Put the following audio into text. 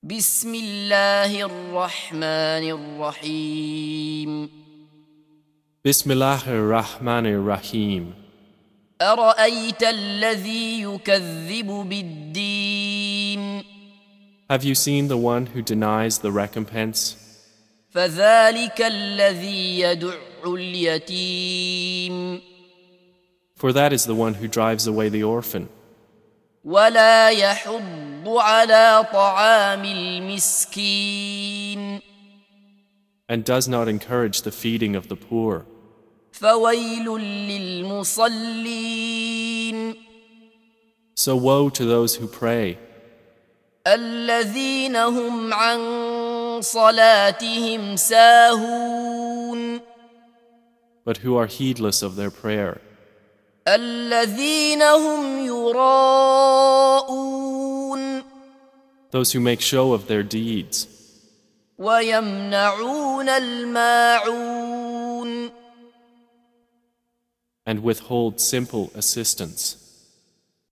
بسم الله الرحمن الرحيم Bismillahir Rahmanir Rahim. أرأيت الذي يكذب بالدين Have you seen the one who denies the recompense? فذلك الذي يدع اليتيم For that is the one who drives away the orphan, ولا يحض على طعام المسكين and does not encourage the feeding of the poor. فويل للمصلين So woe to those who pray, الذين هم عن صلاتهم ساهون but who are heedless of their prayer, الذين هم يراءون those who make show of their deeds, ويمنعون الماعون and withhold simple assistance.